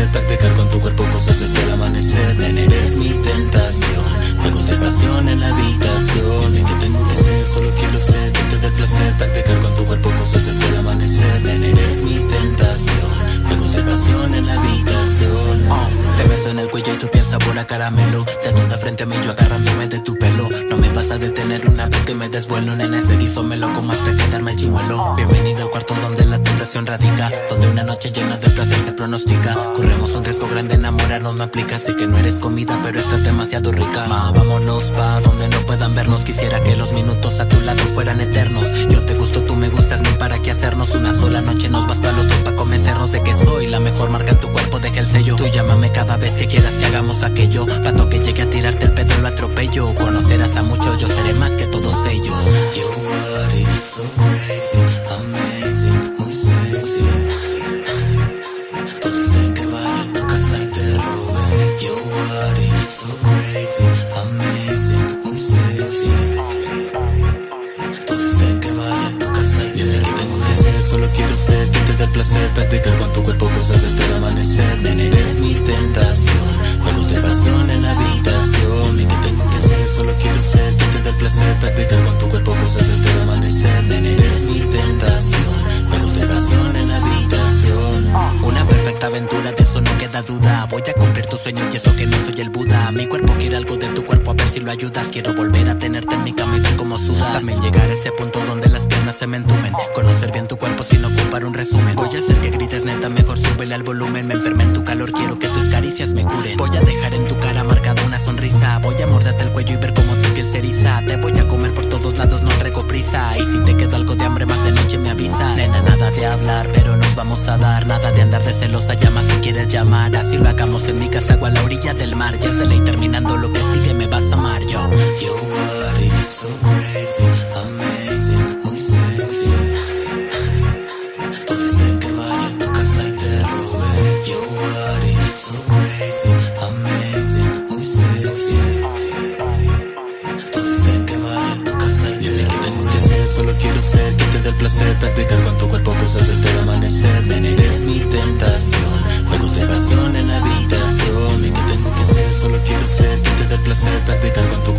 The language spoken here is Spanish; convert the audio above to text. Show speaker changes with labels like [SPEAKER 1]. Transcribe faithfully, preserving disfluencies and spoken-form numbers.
[SPEAKER 1] practicar con tu cuerpo cosas hasta el amanecer. Nene, eres mi tentación, juegos de pasión en la habitación. ¿Y qué tengo que ser? Solo quiero ser que te dé placer. Practicar con tu cuerpo cosas hasta el amanecer. Nene, eres mi tentación, juegos de pasión en la habitación. Oh, te beso en el cuello y tu piel sabor a caramelo. Desnuda frente a mí yo agarrándome de tu pelo. No me vas a detener una vez que me desvuelo. Nene, ese guiso me lo como hasta quedarme chimuelo. Bienvenido al cuarto donde la tentación radica, donde una noche llena de placer se pronostica. Corremos un riesgo grande, enamorarnos me aplica. Sé que no eres comida, pero estás demasiado rica. Ma, vámonos pa' donde no puedan vernos. Quisiera que los minutos a tu lado fueran eternos. Yo te gusto, tú me gustas, ni para qué hacernos. Una sola noche nos basta a los dos pa' convencernos de que soy la mejor marca en tu cuerpo, deja el sello. Tú llámame cada vez que quieras que hagamos aquello. Pato que llegue a tirarte el pedo lo atropello. Conocerás a muchos, yo seré más que todos ellos.
[SPEAKER 2] Your body so crazy, amazing, muy sexy. Todos estén que vaya a tu casa y te roben. Your body so crazy, amazing, muy sexy. Todos estén que vaya a tu casa y te roben.
[SPEAKER 1] ¿Qué tengo que ser? Solo quiero ser que te dé el placer. Practicar con tu cuerpo cosas hasta el amanecer. Nene, eres mi tentación, juegos de pasión en la habitación. ¿Y qué tengo que ser? Solo quiero ser que te dé el placer. Practicar con tu cuerpo cosas hasta el amanecer. Nene, eres mi tentación, juegos de pasión en la habitación.
[SPEAKER 3] Una perfecta aventura, de eso no queda duda. Voy a cumplir tus sueños y eso que no soy el Buda. Mi cuerpo quiere algo de tu cuerpo, a ver si lo ayudas. Quiero volver a tenerte en mi cama y ver cómo sudas. También llegar a ese punto donde las piernas se me entumen. Conocer bien tu cuerpo sin ocupar un resumen. Voy a hacer que grites neta, mejor súbele al volumen. Me enfermé en tu calor, quiero que tus caricias me curen. Voy a dejar en tu cara marcada una sonrisa. Voy a morderte el cuello y ver cómo tu piel se eriza. Te voy a comer por todos lados, no traigo prisa. Y si te queda algo de hambre más de noche me avisas. Nena, nada de hablar, pero nos vamos a dar. Nada de andar de celosa, llama si quieres llamar. Así lo hagamos en mi casa o a la orilla del mar. Ya se ley terminando lo que sigue, me vas a amar yo.
[SPEAKER 2] Your body so crazy, amazing, muy sexy. Todos estén que vaya a tu casa y te roben. Your body so crazy, amazing, muy sexy. Todos estén que vaya a tu casa y te roben.
[SPEAKER 1] ¿Qué tengo que ser? Solo quiero ser que te dé el placer. Practicar con tu cuerpo cosas hasta el amanecer. Nene, eres mi tentación, juegos de pasión en la habitación. ¿Y qué tengo que ser? Solo quiero ser que te dé el placer. Practicar con tu